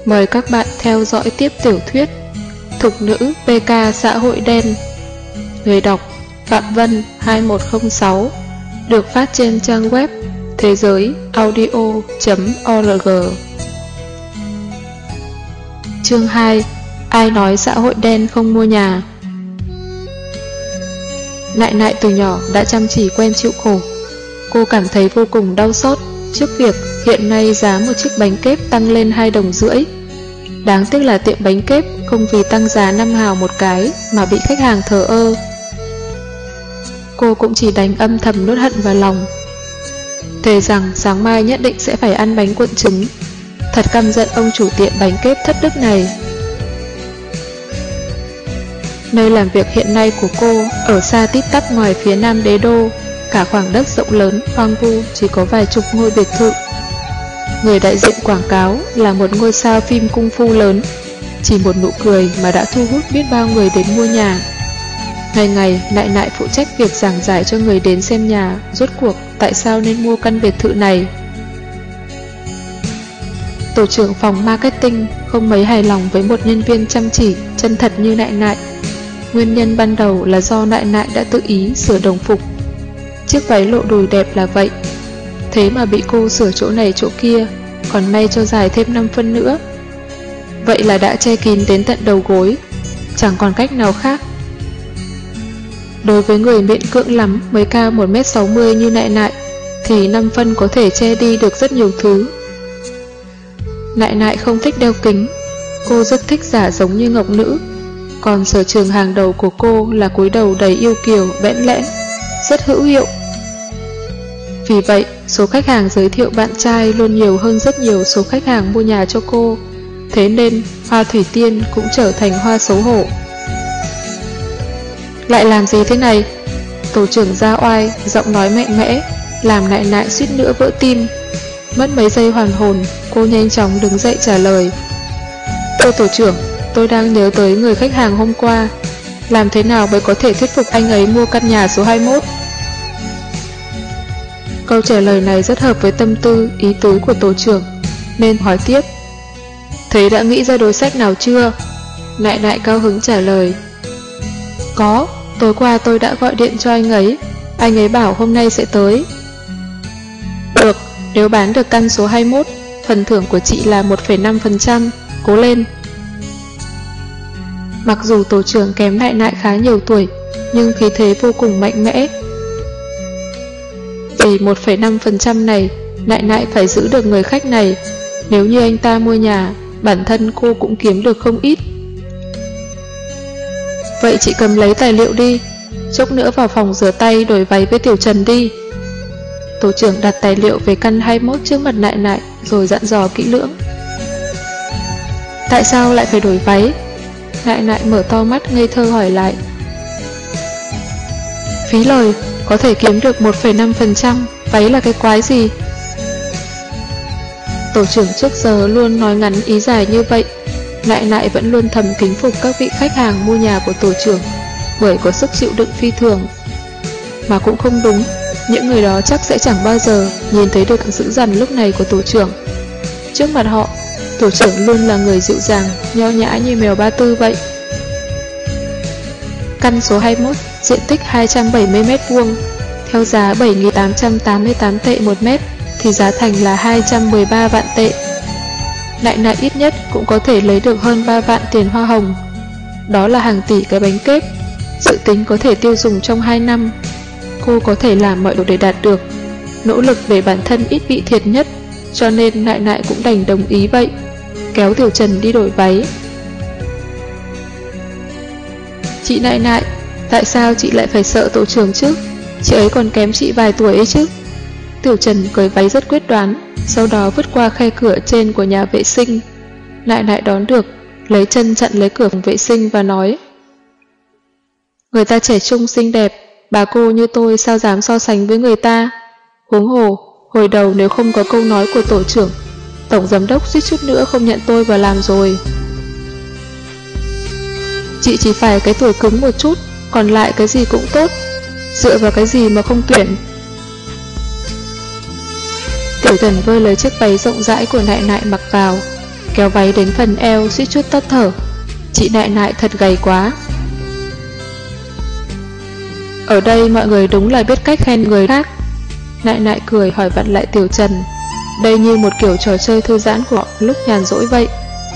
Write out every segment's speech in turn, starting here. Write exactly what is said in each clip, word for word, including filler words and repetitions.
Mời các bạn theo dõi tiếp tiểu thuyết Thục nữ pê ca xã hội đen. Người đọc Phạm Vân hai một không sáu. Được phát trên trang web thế giới audio chấm org. Chương hai. Ai nói xã hội đen không mua nhà? Nại nại từ nhỏ đã chăm chỉ quen chịu khổ. Cô cảm thấy vô cùng đau xót trước việc hiện nay giá một chiếc bánh kép tăng lên hai đồng rưỡi. Đáng tiếc là tiệm bánh kép không vì tăng giá năm hào một cái mà bị khách hàng thờ ơ. Cô cũng chỉ đành âm thầm nuốt hận vào lòng, thề rằng sáng mai nhất định sẽ phải ăn bánh cuộn trứng. Thật căm giận ông chủ tiệm bánh kép thất đức này. Nơi làm việc hiện nay của cô ở xa tít tắp ngoài phía nam đế đô. Cả khoảng đất rộng lớn, hoang vu, chỉ có vài chục ngôi biệt thự. Người đại diện quảng cáo là một ngôi sao phim cung phu lớn. Chỉ một nụ cười mà đã thu hút biết bao người đến mua nhà. Ngày ngày, nại nại phụ trách việc giảng giải cho người đến xem nhà rốt cuộc tại sao nên mua căn biệt thự này. Tổ trưởng phòng marketing không mấy hài lòng với một nhân viên chăm chỉ, chân thật như nại nại. Nguyên nhân ban đầu là do nại nại đã tự ý sửa đồng phục. Chiếc váy lộ đùi đẹp là vậy, thế mà bị cô sửa chỗ này chỗ kia, còn may cho dài thêm năm phân nữa. Vậy là đã che kín đến tận đầu gối, chẳng còn cách nào khác. Đối với người miễn cưỡng lắm mới cao một mét sáu mươi như nại nại, thì năm phân có thể che đi được rất nhiều thứ. Nại nại không thích đeo kính, cô rất thích giả giống như ngọc nữ. Còn sở trường hàng đầu của cô là cúi đầu đầy yêu kiều, bẽn lẽn, rất hữu hiệu. Vì vậy, số khách hàng giới thiệu bạn trai luôn nhiều hơn rất nhiều số khách hàng mua nhà cho cô. Thế nên, hoa thủy tiên cũng trở thành hoa xấu hổ. Lại làm gì thế này? Tổ trưởng ra oai, giọng nói mạnh mẽ, làm nại nại suýt nữa vỡ tim. Mất mấy giây hoàn hồn, cô nhanh chóng đứng dậy trả lời. Thưa tổ trưởng, tôi đang nhớ tới người khách hàng hôm qua. Làm thế nào mới có thể thuyết phục anh ấy mua căn nhà số hai mươi mốt? Câu trả lời này rất hợp với tâm tư, ý tứ của tổ trưởng, nên hỏi tiếp. Thế đã nghĩ ra đối sách nào chưa? Nại nại cao hứng trả lời. Có, tối qua tôi đã gọi điện cho anh ấy. Anh ấy bảo hôm nay sẽ tới. Được, nếu bán được căn số hai mươi mốt, phần thưởng của chị là một phẩy năm phần trăm. Cố lên. Mặc dù tổ trưởng kém nại nại khá nhiều tuổi, nhưng khí thế vô cùng mạnh mẽ. Vì một phẩy năm phần trăm này, nại nại phải giữ được người khách này. Nếu như anh ta mua nhà, bản thân cô cũng kiếm được không ít. Vậy chị cầm lấy tài liệu đi, chốc nữa vào phòng rửa tay đổi váy với Tiểu Trần đi. Tổ trưởng đặt tài liệu về căn hai mươi mốt trước mặt nại nại, rồi dặn dò kỹ lưỡng. Tại sao lại phải đổi váy? Nại nại mở to mắt ngây thơ hỏi lại. Phí lời, có thể kiếm được một phẩy năm phần trăm, váy là cái quái gì? Tổ trưởng trước giờ luôn nói ngắn ý dài như vậy. Nại nại vẫn luôn thầm kính phục các vị khách hàng mua nhà của tổ trưởng, bởi có sức chịu đựng phi thường. Mà cũng không đúng, những người đó chắc sẽ chẳng bao giờ nhìn thấy được dữ dằn lúc này của tổ trưởng. Trước mặt họ, tổ trưởng luôn là người dịu dàng, nho nhã như mèo Ba Tư vậy. Căn số hai mươi mốt, diện tích hai trăm bảy mươi mét vuông, theo giá bảy nghìn tám trăm tám mươi tám tệ một mét, thì giá thành là hai trăm mười ba vạn tệ. Nại nại ít nhất cũng có thể lấy được hơn ba vạn tiền hoa hồng. Đó là hàng tỷ cái bánh kép, dự tính có thể tiêu dùng trong hai năm. Cô có thể làm mọi điều để đạt được, nỗ lực để bản thân ít bị thiệt nhất, cho nên nại nại cũng đành đồng ý vậy, kéo Tiểu Trần đi đổi váy. Chị nại nại, tại sao chị lại phải sợ tổ trưởng chứ? Chị ấy còn kém chị vài tuổi ấy chứ. Tiểu Trần cởi váy rất quyết đoán, sau đó vứt qua khe cửa trên của nhà vệ sinh. Nại nại đón được, lấy chân chặn lấy cửa phòng vệ sinh và nói. Người ta trẻ trung xinh đẹp, bà cô như tôi sao dám so sánh với người ta. Huống hồ, hồi đầu nếu không có câu nói của tổ trưởng, tổng giám đốc suýt chút nữa không nhận tôi vào làm rồi. Chị chỉ phải cái tuổi cứng một chút, còn lại cái gì cũng tốt. Dựa vào cái gì mà không tuyển? Tiểu Trần vơi lấy chiếc váy rộng rãi của nại nại mặc vào. kéo váy đến phần eo suýt chút tắt thở. Chị Nại Nại thật gầy quá. Ở đây mọi người đúng là biết cách khen người khác. Nại Nại cười hỏi vặn lại Tiểu Trần. Đây như một kiểu trò chơi thư giãn của họ lúc nhàn rỗi vậy.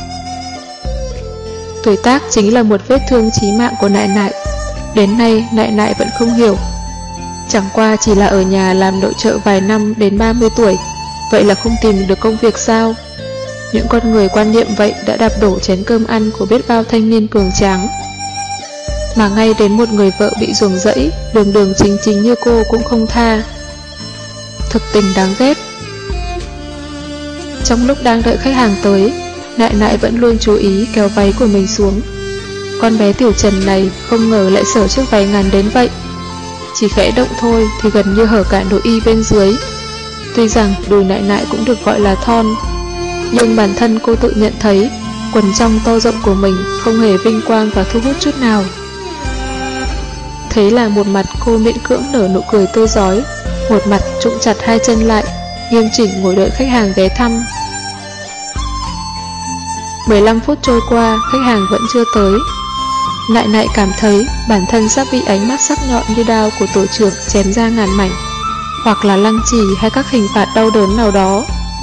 Tuổi tác chính là một vết thương chí mạng của Nại Nại. Đến nay Nại Nại vẫn không hiểu. Chẳng qua chỉ là ở nhà làm nội trợ vài năm đến ba mươi tuổi, vậy là không tìm được công việc sao? Những con người quan niệm vậy đã đạp đổ chén cơm ăn của biết bao thanh niên cường tráng. Mà ngay đến một người vợ bị ruồng rẫy, đường đường chính chính như cô cũng không tha. Thực tình đáng ghét. Trong lúc đang đợi khách hàng tới, Nại Nại vẫn luôn chú ý kéo váy của mình xuống. Con bé Tiểu Trần này không ngờ lại sở chiếc váy ngắn đến vậy. Chỉ khẽ động thôi thì gần như hở cả nội y bên dưới. Tuy rằng đùi Nại Nại cũng được gọi là thon, nhưng bản thân cô tự nhận thấy quần trong to rộng của mình không hề vinh quang và thu hút chút nào. Thế là một mặt cô miễn cưỡng nở nụ cười tươi rói, một mặt trụm chặt hai chân lại, nghiêm chỉnh ngồi đợi khách hàng ghé thăm. mười lăm phút trôi qua, khách hàng vẫn chưa tới. Nại Nại cảm thấy bản thân sắp bị ánh mắt sắc nhọn như đao của tổ trưởng chém ra ngàn mảnh, hoặc là lăng trì hay các hình phạt đau đớn nào đó.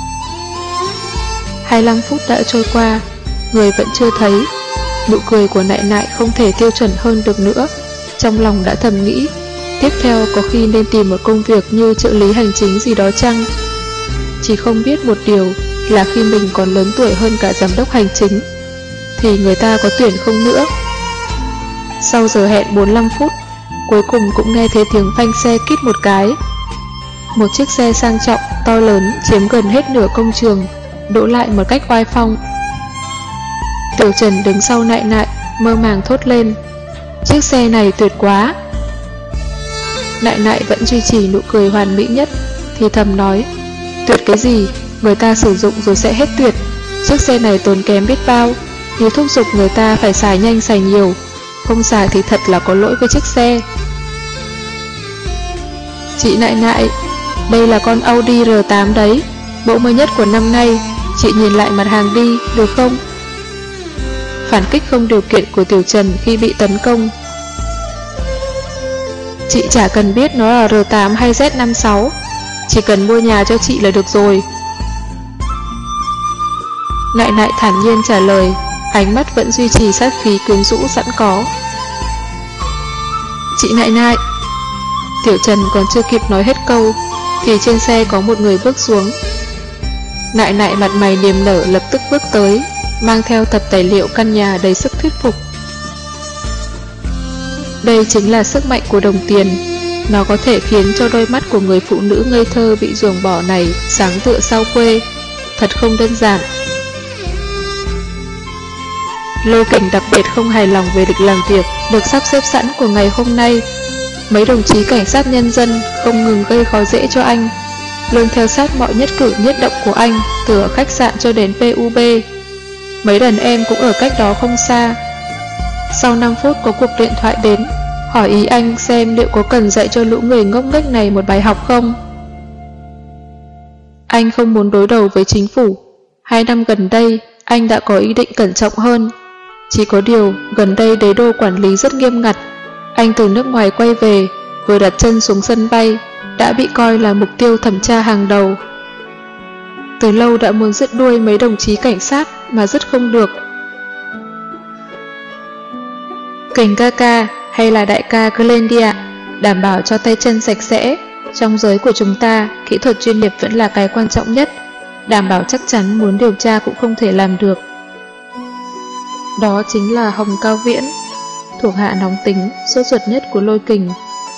hai mươi lăm phút đã trôi qua, người vẫn chưa thấy. Nụ cười của Nại Nại không thể tiêu chuẩn hơn được nữa. Trong lòng đã thầm nghĩ, tiếp theo có khi nên tìm một công việc như trợ lý hành chính gì đó chăng. Chỉ không biết một điều là khi mình còn lớn tuổi hơn cả giám đốc hành chính thì người ta có tuyển không nữa. Sau giờ hẹn bốn mươi lăm phút, cuối cùng cũng nghe thấy tiếng phanh xe kít một cái. Một chiếc xe sang trọng, to lớn, chiếm gần hết nửa công trường, đỗ lại một cách oai phong. Tiểu Trần đứng sau Nại Nại, mơ màng thốt lên, chiếc xe này tuyệt quá. Nại Nại vẫn duy trì nụ cười hoàn mỹ nhất, thì thầm nói, tuyệt cái gì, người ta sử dụng rồi sẽ hết tuyệt. Chiếc xe này tốn kém biết bao, nếu thúc giục người ta phải xài nhanh xài nhiều, không xài thì thật là có lỗi với chiếc xe. Chị Nại Nại, đây là con Audi R tám đấy, mẫu mới nhất của năm nay, chị nhìn lại mặt hàng đi, được không? Phản kích không điều kiện của Tiểu Trần khi bị tấn công. Chị chả cần biết nó là R tám hay Z năm sáu, chỉ cần mua nhà cho chị là được rồi. Nại Nại thản nhiên trả lời, ánh mắt vẫn duy trì sát khí quyến rũ sẵn có. Chị Nại Nại. Tiểu Trần còn chưa kịp nói hết câu thì trên xe có một người bước xuống. Nại Nại mặt mày niềm nở lập tức bước tới, mang theo tập tài liệu căn nhà đầy sức thuyết phục. Đây chính là sức mạnh của đồng tiền. Nó có thể khiến cho đôi mắt của người phụ nữ ngây thơ bị ruồng bỏ này sáng tựa sao khuê. Thật không đơn giản. Lôi Kình đặc biệt không hài lòng về lịch làm việc được sắp xếp sẵn của ngày hôm nay. Mấy đồng chí cảnh sát nhân dân không ngừng gây khó dễ cho anh, luôn theo sát mọi nhất cử nhất động của anh, từ ở khách sạn cho đến pê u bê. Mấy đàn em cũng ở cách đó không xa. Sau năm phút có cuộc điện thoại đến, hỏi ý anh xem liệu có cần dạy cho lũ người ngốc nghếch này một bài học không. Anh không muốn đối đầu với chính phủ. Hai năm gần đây, anh đã có ý định cẩn trọng hơn. Chỉ có điều, gần đây đế đô quản lý rất nghiêm ngặt. Anh từ nước ngoài quay về, vừa đặt chân xuống sân bay, đã bị coi là mục tiêu thẩm tra hàng đầu. Từ lâu đã muốn giết đuôi mấy đồng chí cảnh sát mà rất không được. Kình ca ca hay là đại ca Glendia, đảm bảo cho tay chân sạch sẽ. Trong giới của chúng ta, kỹ thuật chuyên nghiệp vẫn là cái quan trọng nhất. Đảm bảo chắc chắn muốn điều tra cũng không thể làm được. Đó chính là Hồng Cao Viễn, thuộc hạ nóng tính, sốt ruột nhất của Lôi Kình.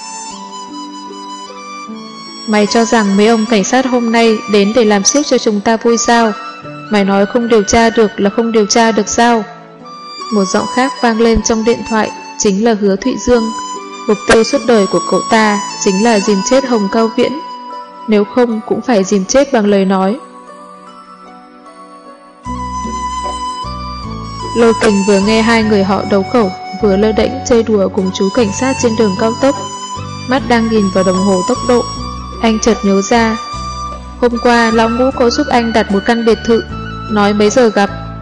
Mày cho rằng mấy ông cảnh sát hôm nay đến để làm xiếc cho chúng ta vui sao? Mày nói không điều tra được là không điều tra được sao? Một giọng khác vang lên trong điện thoại, chính là Hứa Thụy Dương. Mục tiêu suốt đời của cậu ta chính là dìm chết Hồng Cao Viễn. Nếu không cũng phải dìm chết bằng lời nói. Lôi Kình vừa nghe hai người họ đấu khẩu, vừa lơ đễnh chơi đùa cùng chú cảnh sát trên đường cao tốc. Mắt đang nhìn vào đồng hồ tốc độ, anh chợt nhớ ra. Hôm qua Lão Ngũ có giúp anh đặt một căn biệt thự, nói mấy giờ gặp.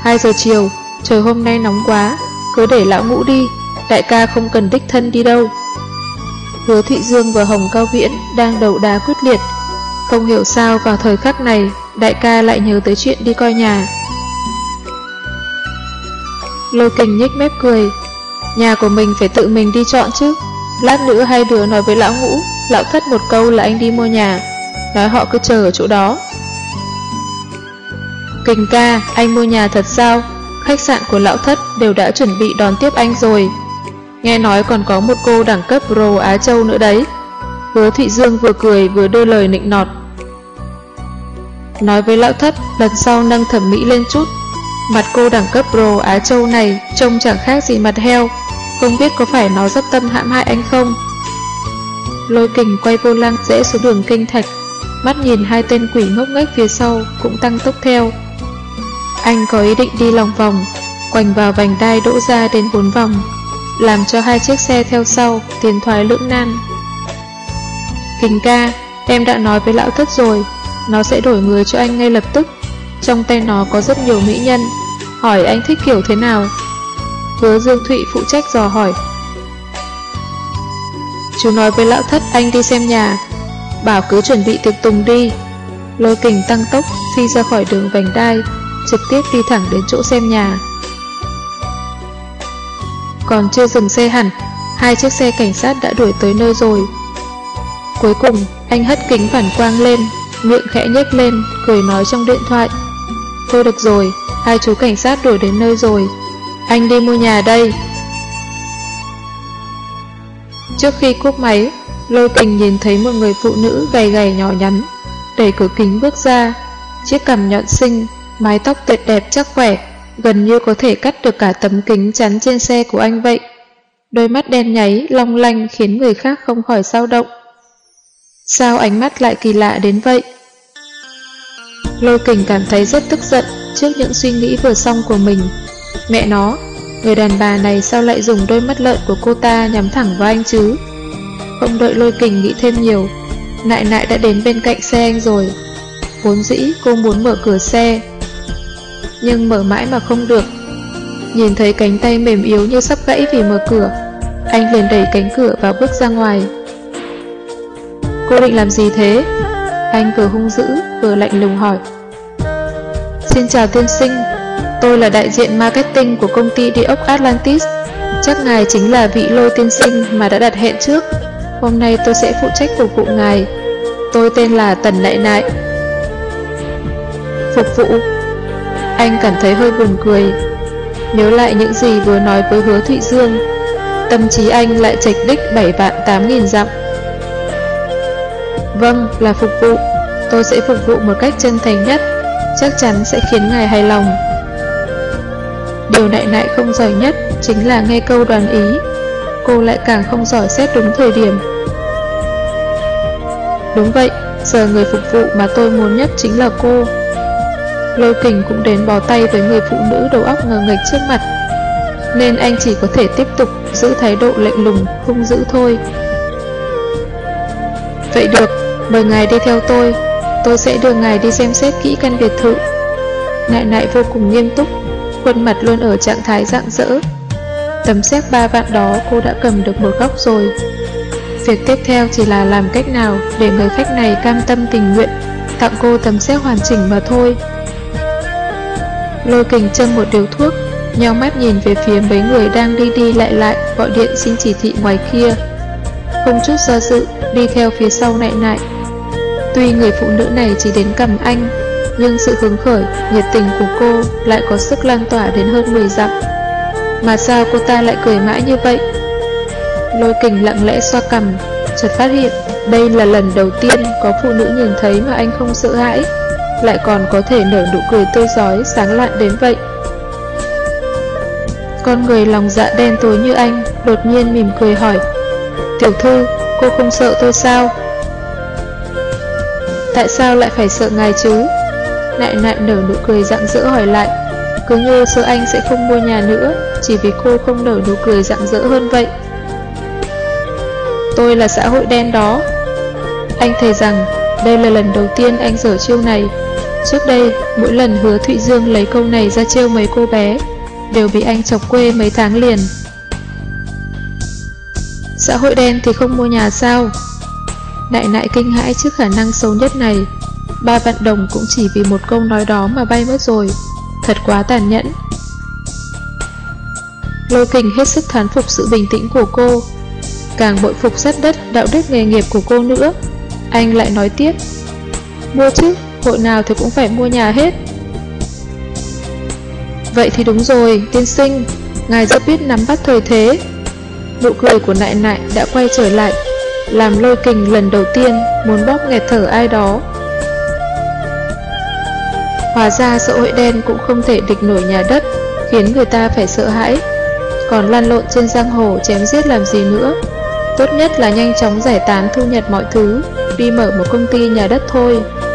hai giờ chiều, trời hôm nay nóng quá, cứ để lão Ngũ đi, đại ca không cần đích thân đi đâu. Hứa Thụy Dương và Hồng Cao Viễn đang đầu đá quyết liệt. Không hiểu sao vào thời khắc này, đại ca lại nhớ tới chuyện đi coi nhà. Lôi Kình nhếch mép cười. Nhà của mình phải tự mình đi chọn chứ. Lát nữa hai đứa nói với lão Ngũ, lão Thất một câu là anh đi mua nhà, nói họ cứ chờ ở chỗ đó. Kình ca, anh mua nhà thật sao? Khách sạn của lão Thất đều đã chuẩn bị đón tiếp anh rồi. Nghe nói còn có một cô đẳng cấp Pro Á Châu nữa đấy. Hứa Thụy Dương vừa cười vừa đưa lời nịnh nọt. Nói với lão Thất lần sau nâng thẩm mỹ lên chút. Mặt cô đẳng cấp Pro Á Châu này trông chẳng khác gì mặt heo. Không biết có phải nó dấp tâm hãm hại anh không? Lôi Kình quay vô lăng rẽ xuống đường Kinh Thạch, mắt nhìn hai tên quỷ ngốc nghếch phía sau cũng tăng tốc theo. Anh có ý định đi lòng vòng, quanh vào vành đai đỗ ra đến bốn vòng, làm cho hai chiếc xe theo sau tiến thoái lưỡng nan. Kình ca, em đã nói với lão Thất rồi, nó sẽ đổi người cho anh ngay lập tức. Trong tay nó có rất nhiều mỹ nhân, hỏi anh thích kiểu thế nào? Hứa Dương Thụy phụ trách dò hỏi. Chú nói với lão Thất anh đi xem nhà, bảo cứ chuẩn bị tiệc tùng đi. Lôi Kình tăng tốc phi ra khỏi đường vành đai, trực tiếp đi thẳng đến chỗ xem nhà. Còn chưa dừng xe hẳn, hai chiếc xe cảnh sát đã đuổi tới nơi rồi. Cuối cùng anh hất kính phản quang lên, miệng khẽ nhếch lên, cười nói trong điện thoại. Thôi được rồi, hai chú cảnh sát đuổi đến nơi rồi, anh đi mua nhà đây. Trước khi cúp máy, Lôi Kình nhìn thấy một người phụ nữ gầy gầy nhỏ nhắn đẩy cửa kính bước ra. Chiếc cằm nhọn xinh, mái tóc tuyệt đẹp chắc khỏe, gần như có thể cắt được cả tấm kính chắn trên xe của anh vậy. Đôi mắt đen nháy long lanh khiến người khác không khỏi dao động. Sao ánh mắt lại kỳ lạ đến vậy? Lôi Kình cảm thấy rất tức giận trước những suy nghĩ vừa xong của mình. Mẹ nó, người đàn bà này sao lại dùng đôi mắt lợn của cô ta nhắm thẳng vào anh chứ? Không đợi Lôi Kình nghĩ thêm nhiều, Nại Nại đã đến bên cạnh xe anh rồi. Vốn dĩ cô muốn mở cửa xe, nhưng mở mãi mà không được. Nhìn thấy cánh tay mềm yếu như sắp gãy vì mở cửa, anh liền đẩy cánh cửa và bước ra ngoài. Cô định làm gì thế? Anh vừa hung dữ vừa lạnh lùng hỏi. Xin chào tiên sinh, tôi là đại diện marketing của công ty địa ốc Atlantis. Chắc ngài chính là vị Lôi tiên sinh mà đã đặt hẹn trước. Hôm nay tôi sẽ phụ trách phục vụ ngài. Tôi tên là Tần Nại Nại. Phục vụ? Anh cảm thấy hơi buồn cười. Nhớ lại những gì vừa nói với Hứa Thụy Dương, tâm trí anh lại chệch đích bảy vạn tám nghìn dặm. Vâng, là phục vụ. Tôi sẽ phục vụ một cách chân thành nhất, chắc chắn sẽ khiến ngài hài lòng. Điều Nại Nại không giỏi nhất chính là nghe câu đoán ý. Cô lại càng không giỏi xét đúng thời điểm. Đúng vậy, giờ người phục vụ mà tôi muốn nhất chính là cô. Lôi Kình cũng đến bó tay với người phụ nữ đầu óc ngờ nghệch trước mặt, nên anh chỉ có thể tiếp tục giữ thái độ lạnh lùng, hung dữ thôi. Vậy được, mời ngài đi theo tôi. Tôi sẽ đưa ngài đi xem xét kỹ căn biệt thự. Nại Nại vô cùng nghiêm túc, khuôn mặt luôn ở trạng thái rạng rỡ. Tấm séc ba vạn đó cô đã cầm được một góc rồi. Việc tiếp theo chỉ là làm cách nào để người khách này cam tâm tình nguyện tặng cô tấm séc hoàn chỉnh mà thôi. Lôi Kình châm một điếu thuốc, nheo mắt nhìn về phía mấy người đang đi đi lại lại gọi điện xin chỉ thị ngoài kia. Không chút do dự đi theo phía sau Nại Nại. Tuy người phụ nữ này chỉ đến cầm anh, nhưng sự hứng khởi, nhiệt tình của cô lại có sức lan tỏa đến hơn mười dặm. Mà sao cô ta lại cười mãi như vậy? Lôi Kình lặng lẽ xoa cằm, chợt phát hiện đây là lần đầu tiên có phụ nữ nhìn thấy mà anh không sợ hãi, lại còn có thể nở nụ cười tươi rói sáng lạn đến vậy. Con người lòng dạ đen tối như anh đột nhiên mỉm cười hỏi, tiểu thư, cô không sợ tôi sao? Tại sao lại phải sợ ngài chứ? Nại Nại nở nụ cười rạng rỡ hỏi lại, cứ như sợ anh sẽ không mua nhà nữa chỉ vì cô không nở nụ cười rạng rỡ hơn vậy. Tôi là xã hội đen đó. Anh thề rằng đây là lần đầu tiên anh giở chiêu này. Trước đây, mỗi lần Hứa Thụy Dương lấy câu này ra trêu mấy cô bé, đều bị anh chọc quê mấy tháng liền. Xã hội đen thì không mua nhà sao? Đại nại kinh hãi trước khả năng xấu nhất này. Ba vạn đồng cũng chỉ vì một câu nói đó mà bay mất rồi. Thật quá tàn nhẫn. Lôi Kình hết sức thán phục sự bình tĩnh của cô, càng bội phục sát đất đạo đức nghề nghiệp của cô nữa. Anh lại nói tiếp: mua chứ, hội nào thì cũng phải mua nhà hết. Vậy thì đúng rồi, tiên sinh, ngài rất biết nắm bắt thời thế. Nụ cười của Nại Nại đã quay trở lại, làm Lôi Kình lần đầu tiên muốn bóp nghẹt thở ai đó. Hóa ra xã hội đen cũng không thể địch nổi nhà đất, khiến người ta phải sợ hãi. Còn lăn lộn trên giang hồ chém giết làm gì nữa. Tốt nhất là nhanh chóng giải tán thu nhặt mọi thứ, đi mở một công ty nhà đất thôi.